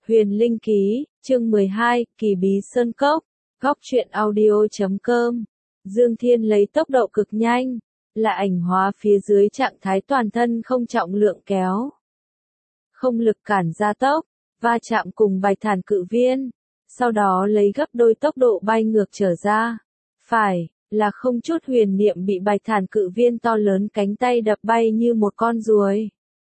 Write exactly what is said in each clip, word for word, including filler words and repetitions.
Huyền Linh Ký, chương mười hai, Kỳ Bí Sơn Cốc, góc truyện audio chấm com. Dương Thiên lấy tốc độ cực nhanh, là ảnh hóa phía dưới trạng thái toàn thân không trọng lượng kéo. Không lực cản gia tốc, va chạm cùng bạch thản cự viên, sau đó lấy gấp đôi tốc độ bay ngược trở ra. Phải, là không chút huyền niệm bị bạch thản cự viên to lớn cánh tay đập bay như một con ruồi.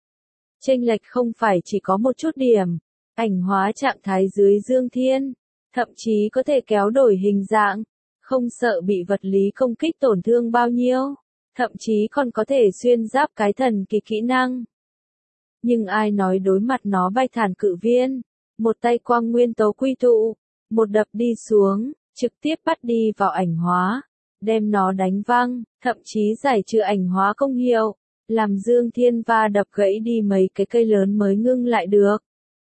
Chênh lệch không phải chỉ có một chút điểm, ảnh hóa trạng thái dưới Dương Thiên, thậm chí có thể kéo đổi hình dạng, không sợ bị vật lý công kích tổn thương bao nhiêu, thậm chí còn có thể xuyên giáp cái thần kỳ kỹ năng. Nhưng ai nói đối mặt nó bạch thản cự viên, một tay quang nguyên tố quy tụ, một đập đi xuống, trực tiếp bắt đi vào ảnh hóa, đem nó đánh văng, thậm chí giải trừ ảnh hóa công hiệu, làm Dương Thiên va đập gãy đi mấy cái cây lớn mới ngưng lại được.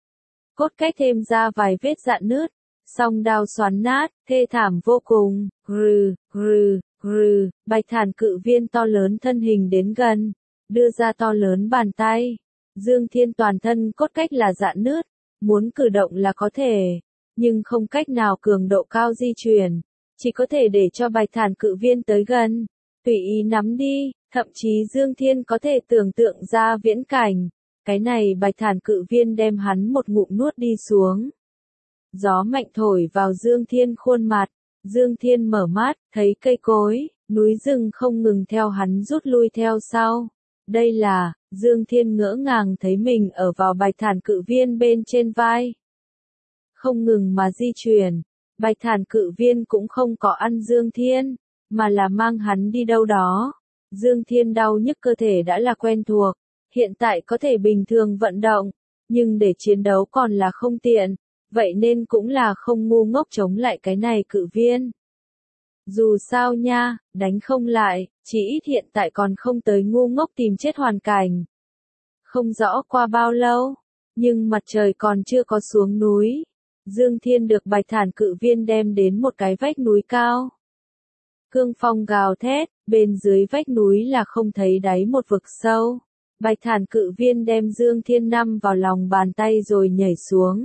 Cốt cách thêm ra vài vết rạn nứt, song đao xoắn nát, thê thảm vô cùng, grừ, grừ, grừ, bạch thản cự viên to lớn thân hình đến gần, đưa ra to lớn bàn tay. Dương Thiên toàn thân cốt cách là rạn nứt, muốn cử động là có thể, nhưng không cách nào cường độ cao di chuyển, chỉ có thể để cho bạch thản cự viên tới gần, tùy ý nắm đi, thậm chí Dương Thiên có thể tưởng tượng ra viễn cảnh, cái này bạch thản cự viên đem hắn một ngụm nuốt đi xuống. Gió mạnh thổi vào Dương Thiên khuôn mặt, Dương Thiên mở mắt, thấy cây cối, núi rừng không ngừng theo hắn rút lui theo sau. Đây là, Dương Thiên ngỡ ngàng thấy mình ở vào bạch thản cự viên bên trên vai. Không ngừng mà di chuyển, bạch thản cự viên cũng không có ăn Dương Thiên, mà là mang hắn đi đâu đó. Dương Thiên đau nhức cơ thể đã là quen thuộc, hiện tại có thể bình thường vận động, nhưng để chiến đấu còn là không tiện, vậy nên cũng là không ngu ngốc chống lại cái này cự viên. Dù sao nha, đánh không lại, chỉ ít hiện tại còn không tới ngu ngốc tìm chết hoàn cảnh. Không rõ qua bao lâu, nhưng mặt trời còn chưa có xuống núi. Dương Thiên được bạch thản cự viên đem đến một cái vách núi cao. Cương phong gào thét, bên dưới vách núi là không thấy đáy một vực sâu. Bạch thản cự viên đem Dương Thiên nắm vào lòng bàn tay rồi nhảy xuống.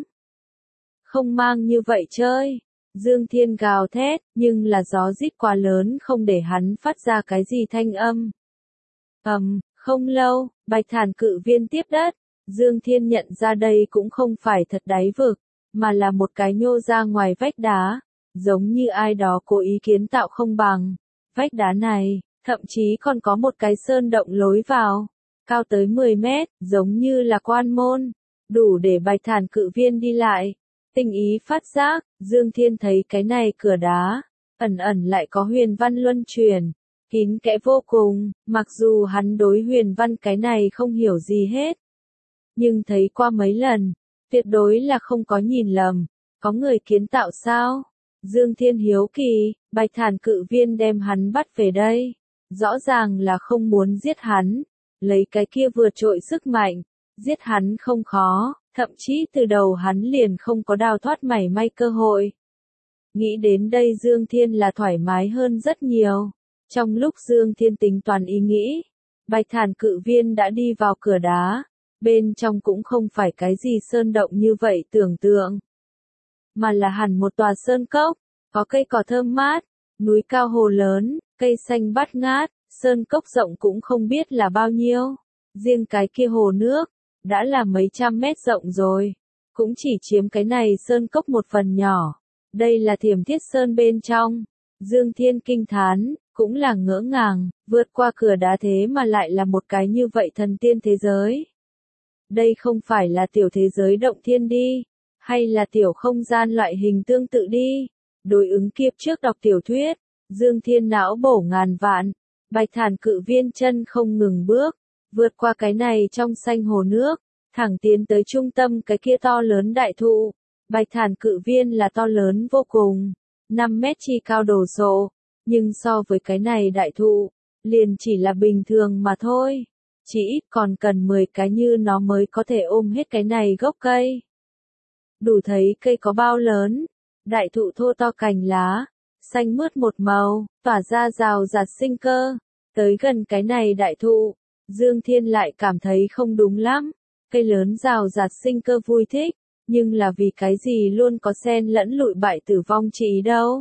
Không mang như vậy chơi. Dương Thiên gào thét, nhưng là gió rít quá lớn không để hắn phát ra cái gì thanh âm. Ầm, um, không lâu, bạch thản cự viên tiếp đất. Dương Thiên nhận ra đây cũng không phải thật đáy vực, mà là một cái nhô ra ngoài vách đá, giống như ai đó cố ý kiến tạo không bằng. Vách đá này, thậm chí còn có một cái sơn động lối vào, cao tới mười mét, giống như là quan môn, đủ để bạch thản cự viên đi lại. Tinh ý phát giác, Dương Thiên thấy cái này cửa đá, ẩn ẩn lại có huyền văn luân chuyển, kín kẽ vô cùng, mặc dù hắn đối huyền văn cái này không hiểu gì hết. Nhưng thấy qua mấy lần, tuyệt đối là không có nhìn lầm, có người kiến tạo sao? Dương Thiên hiếu kỳ, bạch thản cự viên đem hắn bắt về đây, rõ ràng là không muốn giết hắn, lấy cái kia vượt trội sức mạnh, giết hắn không khó. Thậm chí từ đầu hắn liền không có đào thoát mảy may cơ hội. Nghĩ đến đây Dương Thiên là thoải mái hơn rất nhiều. Trong lúc Dương Thiên tính toàn ý nghĩ, bạch thản cự viên đã đi vào cửa đá, bên trong cũng không phải cái gì sơn động như vậy tưởng tượng, mà là hẳn một tòa sơn cốc, có cây cỏ thơm mát, núi cao hồ lớn, cây xanh bát ngát, sơn cốc rộng cũng không biết là bao nhiêu, riêng cái kia hồ nước đã là mấy trăm mét rộng rồi, cũng chỉ chiếm cái này sơn cốc một phần nhỏ. Đây là Thiểm Thiết Sơn bên trong. Dương Thiên kinh thán, cũng là ngỡ ngàng, vượt qua cửa đá thế mà lại là một cái như vậy thần tiên thế giới. Đây không phải là tiểu thế giới động thiên đi, hay là tiểu không gian loại hình tương tự đi. Đối ứng kiếp trước đọc tiểu thuyết, Dương Thiên não bổ ngàn vạn, bạch thản cự viên chân không ngừng bước. Vượt qua cái này trong xanh hồ nước, thẳng tiến tới trung tâm cái kia to lớn đại thụ. Bạch thản cự viên là to lớn vô cùng, năm mét chi cao đổ sộ, nhưng so với cái này đại thụ, liền chỉ là bình thường mà thôi. Chỉ ít còn cần mười cái như nó mới có thể ôm hết cái này gốc cây. Đủ thấy cây có bao lớn, đại thụ thô to cành lá, xanh mướt một màu, tỏa ra rào rạt sinh cơ. Tới gần cái này đại thụ, Dương Thiên lại cảm thấy không đúng lắm, cây lớn rào rạt sinh cơ vui thích, Nhưng là vì cái gì luôn có xen lẫn lụi bại tử vong trí đâu.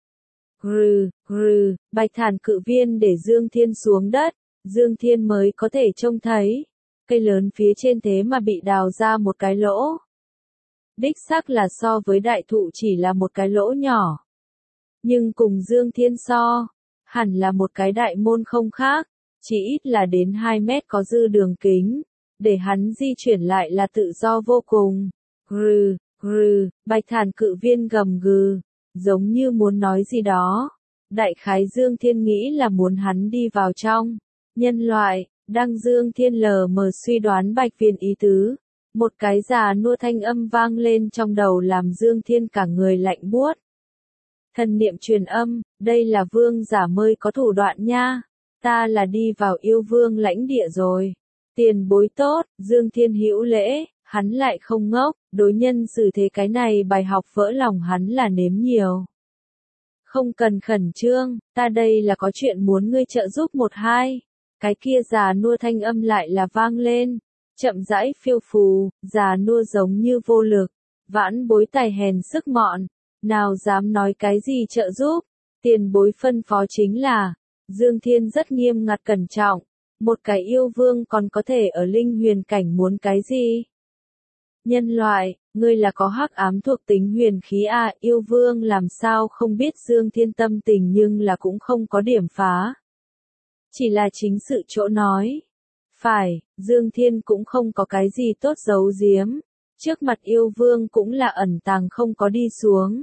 Rừ, rừ, Bạch Thản cự viên để Dương Thiên xuống đất, Dương Thiên mới có thể trông thấy. Cây lớn phía trên thế mà bị đào ra một cái lỗ. Đích xác là so với đại thụ chỉ là một cái lỗ nhỏ. Nhưng cùng Dương Thiên so, hẳn là một cái đại môn không khác, chỉ ít là đến hai mét có dư đường kính, để hắn di chuyển lại là tự do vô cùng. Rừ, rừ, Bạch Thản cự viên gầm gừ, giống như muốn nói gì đó. Đại khái Dương Thiên nghĩ là muốn hắn đi vào trong. Nhân loại, đang Dương Thiên lờ mờ suy đoán Bạch Viên ý tứ. Một cái già nua thanh âm vang lên trong đầu làm Dương Thiên cả người lạnh buốt. Thần niệm truyền âm, đây là vương giả mới có thủ đoạn nha. Ta là đi vào yêu vương lãnh địa rồi. Tiền bối tốt, Dương Thiên hữu lễ, hắn lại không ngốc, đối nhân xử thế cái này bài học vỡ lòng hắn là nếm nhiều. Không cần khẩn trương, ta đây là có chuyện muốn ngươi trợ giúp một hai. Cái kia già nua thanh âm lại là vang lên, chậm rãi phiêu phù, già nua giống như vô lực, vãn bối tài hèn sức mọn, nào dám nói cái gì trợ giúp, tiền bối phân phó chính là, Dương Thiên rất nghiêm ngặt cẩn trọng, một cái yêu vương còn có thể ở linh huyền cảnh muốn cái gì? Nhân loại, ngươi là có hắc ám thuộc tính huyền khí à, yêu vương làm sao không biết Dương Thiên tâm tình nhưng là cũng không có điểm phá. Chỉ là chính sự chỗ nói. Phải, Dương Thiên cũng không có cái gì tốt giấu giếm. Trước mặt yêu vương cũng là ẩn tàng không có đi xuống.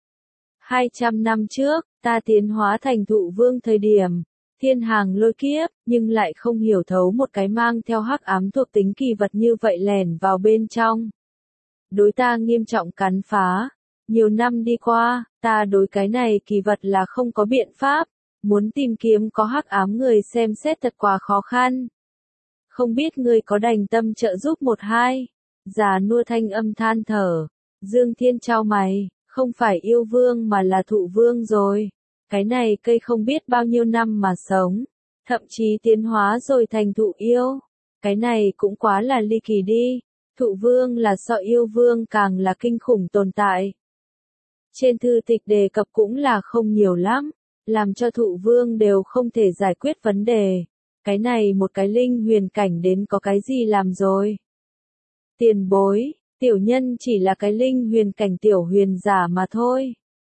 hai trăm năm trước, ta tiến hóa thành thụ vương thời điểm, thiên hàng lôi kiếp, nhưng lại không hiểu thấu một cái mang theo hắc ám thuộc tính kỳ vật như vậy lẻn vào bên trong. Đối ta nghiêm trọng cắn phá. Nhiều năm đi qua, ta đối cái này kỳ vật là không có biện pháp. Muốn tìm kiếm có hắc ám người xem xét thật quá khó khăn. Không biết ngươi có đành tâm trợ giúp một hai. Già nua thanh âm than thở. Dương Thiên trao mày, không phải yêu vương mà là thụ vương rồi. Cái này cây không biết bao nhiêu năm mà sống. Thậm chí tiến hóa rồi thành thụ yêu. Cái này cũng quá là ly kỳ đi. Thụ vương là so yêu vương càng là kinh khủng tồn tại. Trên thư tịch đề cập cũng là không nhiều lắm. Làm cho thụ vương đều không thể giải quyết vấn đề. Cái này một cái linh huyền cảnh đến có cái gì làm rồi. Tiền bối, tiểu nhân chỉ là cái linh huyền cảnh tiểu huyền giả mà thôi.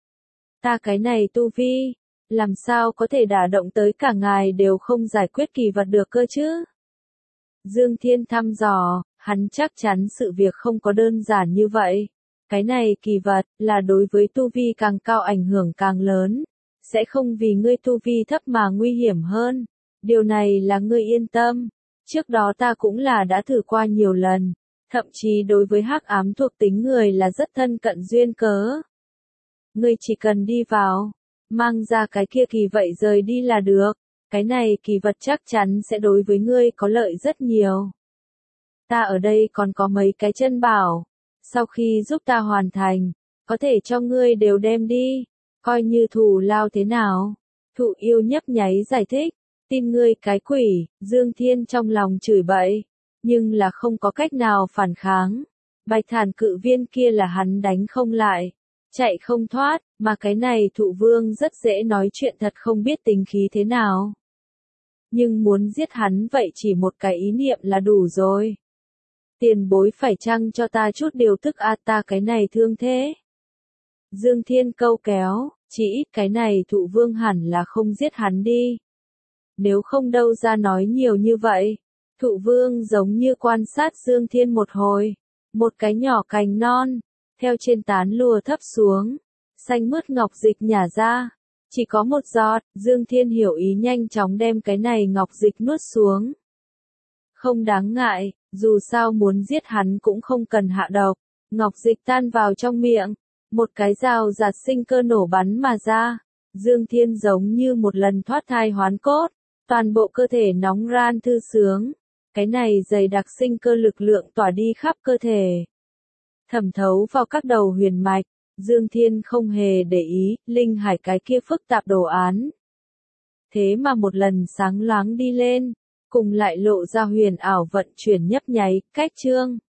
Ta cái này tu vi, làm sao có thể đả động tới cả ngài đều không giải quyết kỳ vật được cơ chứ? Dương Thiên thăm dò, hắn chắc chắn sự việc không có đơn giản như vậy. Cái này kỳ vật, là đối với tu vi càng cao ảnh hưởng càng lớn. Sẽ không vì ngươi tu vi thấp mà nguy hiểm hơn. Điều này là ngươi yên tâm. Trước đó ta cũng là đã thử qua nhiều lần. Thậm chí đối với hắc ám thuộc tính người là rất thân cận duyên cớ. Ngươi chỉ cần đi vào, mang ra cái kia kỳ vậy rời đi là được. Cái này kỳ vật chắc chắn sẽ đối với ngươi có lợi rất nhiều. Ta ở đây còn có mấy cái chân bảo. Sau khi giúp ta hoàn thành, có thể cho ngươi đều đem đi. Coi như thù lao thế nào? Thụ yêu nhấp nháy giải thích. Tin ngươi cái quỷ, Dương Thiên trong lòng chửi bậy. Nhưng là không có cách nào phản kháng. Bạch Thản cự viên kia là hắn đánh không lại. Chạy không thoát, mà cái này thụ vương rất dễ nói chuyện thật không biết tính khí thế nào. Nhưng muốn giết hắn vậy chỉ một cái ý niệm là đủ rồi. Tiền bối phải chăng cho ta chút điều thức a ta cái này thương thế. Dương Thiên câu kéo, chỉ ít cái này thụ vương hẳn là không giết hắn đi. Nếu không đâu ra nói nhiều như vậy. Thụ vương giống như quan sát Dương Thiên một hồi. Một cái nhỏ cành non, theo trên tán lùa thấp xuống. Xanh mướt ngọc dịch nhả ra. Chỉ có một giọt, Dương Thiên hiểu ý nhanh chóng đem cái này ngọc dịch nuốt xuống. Không đáng ngại, dù sao muốn giết hắn cũng không cần hạ độc. Ngọc dịch tan vào trong miệng. Một cái rào rạt sinh cơ nổ bắn mà ra. Dương Thiên giống như một lần thoát thai hoán cốt. Toàn bộ cơ thể nóng ran thư sướng. Cái này dày đặc sinh cơ lực lượng tỏa đi khắp cơ thể. Thẩm thấu vào các đầu huyền mạch. Dương Thiên không hề để ý, linh hải cái kia phức tạp đồ án. Thế mà một lần sáng loáng đi lên. Cùng lại lộ ra huyền ảo vận chuyển nhấp nháy, cách trương.